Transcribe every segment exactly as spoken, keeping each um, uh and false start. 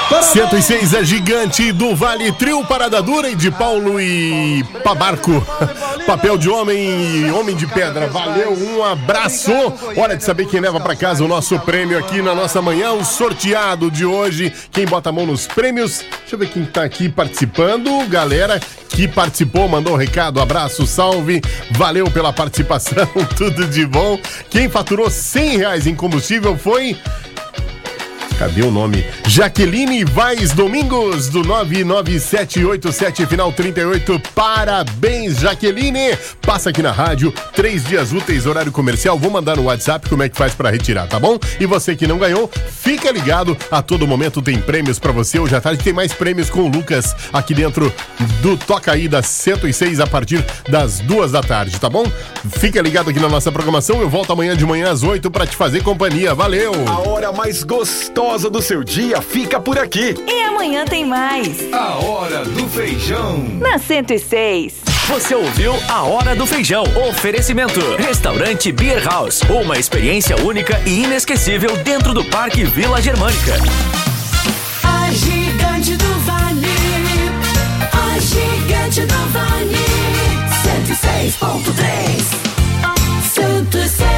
cento e seis é gigante do Vale, trio Parada Dura e de Paulo e Pabarco. Papel de homem e homem de pedra. Valeu, um abraço. Hora de saber quem leva pra casa o nosso prêmio aqui na nossa manhã, o sorteado de hoje. Quem bota a mão nos prêmios? Deixa eu ver quem tá aqui participando. Galera que participou, mandou um recado, abraço, salve. Valeu pela participação, tudo de bom. Quem faturou cem reais em combustível foi... Cadê o nome? Jaqueline Vaz Domingos, do nove nove sete oito sete, final trinta e oito. Parabéns, Jaqueline! Passa aqui na rádio, três dias úteis, horário comercial. Vou mandar no WhatsApp como é que faz pra retirar, tá bom? E você que não ganhou, fica ligado. A todo momento tem prêmios pra você. Hoje à tarde tem mais prêmios com o Lucas aqui dentro do Toca Aí da cento e seis a partir das duas da tarde, tá bom? Fica ligado aqui na nossa programação. Eu volto amanhã de manhã às oito pra te fazer companhia. Valeu! A hora mais gostosa do seu dia fica por aqui. E amanhã tem mais. A Hora do Feijão. Na cento e seis. Você ouviu A Hora do Feijão. Oferecimento. Restaurante Beer House. Uma experiência única e inesquecível dentro do Parque Vila Germânica. A gigante do Vale. A gigante do Vale. cento e seis ponto três. cento e seis.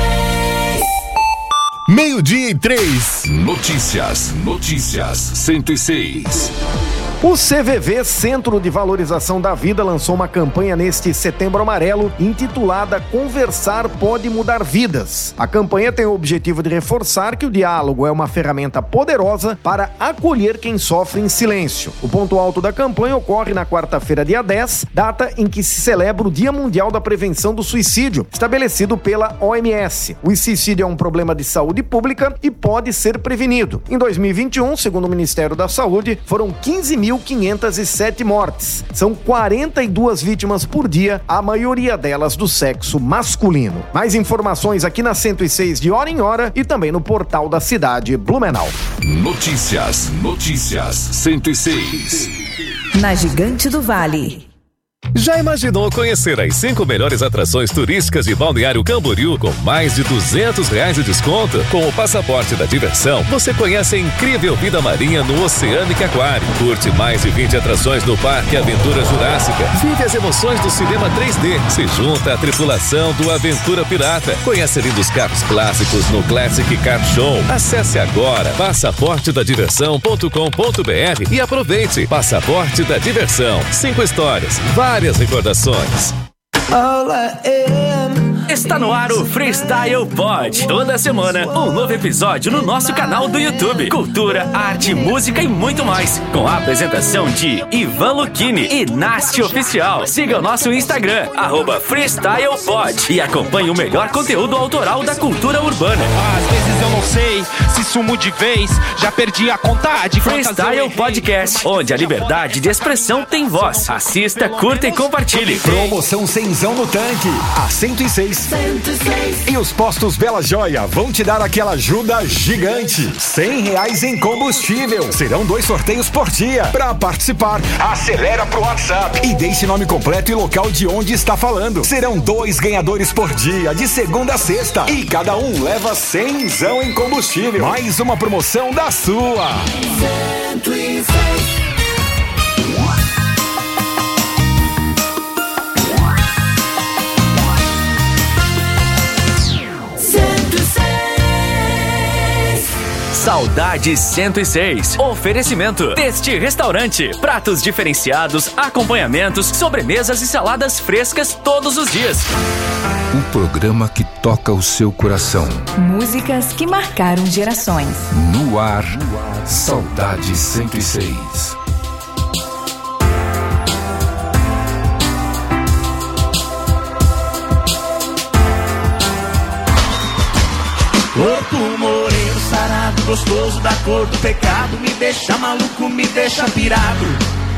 Meio-dia e três. Notícias, notícias, cento e seis. O C V V, Centro de Valorização da Vida, lançou uma campanha neste Setembro Amarelo intitulada Conversar Pode Mudar Vidas. A campanha tem o objetivo de reforçar que o diálogo é uma ferramenta poderosa para acolher quem sofre em silêncio. O ponto alto da campanha ocorre na quarta-feira, dia dez, data em que se celebra o Dia Mundial da Prevenção do Suicídio, estabelecido pela O M S. O suicídio é um problema de saúde pública e pode ser prevenido. Em dois mil e vinte e um, segundo o Ministério da Saúde, foram quinze mil quinhentas e sete mortes. São quarenta e duas vítimas por dia, a maioria delas do sexo masculino. Mais informações aqui na cento e seis de hora em hora e também no portal da cidade Blumenau. Notícias, notícias, cento e seis. Na Gigante do Vale. Já imaginou conhecer as cinco melhores atrações turísticas de Balneário Camboriú com mais de duzentos reais de desconto? Com o passaporte da diversão, você conhece a incrível vida marinha no Oceanic Aquário. Curte mais de vinte atrações no Parque Aventura Jurássica. Vive as emoções do cinema três D. Se junta à tripulação do Aventura Pirata. Conhece lindos carros clássicos no Classic Car Show. Acesse agora passaporte da diversão ponto com ponto b r e aproveite. Passaporte da Diversão. Cinco histórias. Várias recordações. Está no ar o Freestyle Pod. Toda semana, um novo episódio no nosso canal do YouTube. Cultura, arte, música e muito mais. Com a apresentação de Ivan Lucchini e Nasty Oficial. Siga o nosso Instagram, arroba Freestyle Pod. E acompanhe o melhor conteúdo autoral da cultura urbana. Às vezes eu não sei se sumo de vez. Já perdi a conta de Freestyle Podcast, onde a liberdade de expressão tem voz. Assista, curta e compartilhe. Promoção cenzão no tanque. A cento e seis. cento e seis. E os postos Bela Joia vão te dar aquela ajuda gigante. cem reais em combustível. Serão dois sorteios por dia. Para participar, acelera pro WhatsApp e deixe nome completo e local de onde está falando. Serão dois ganhadores por dia, de segunda a sexta. E cada um leva cenzão em combustível. Mais uma promoção da sua. cento e seis. Saudade cento e seis. Oferecimento. Teste Restaurante. Pratos diferenciados, acompanhamentos, sobremesas e saladas frescas todos os dias. O programa que toca o seu coração. Músicas que marcaram gerações. No ar, Saudade cento e seis. Corpo moreno, sarado, gostoso da cor do pecado. Me deixa maluco, me deixa pirado.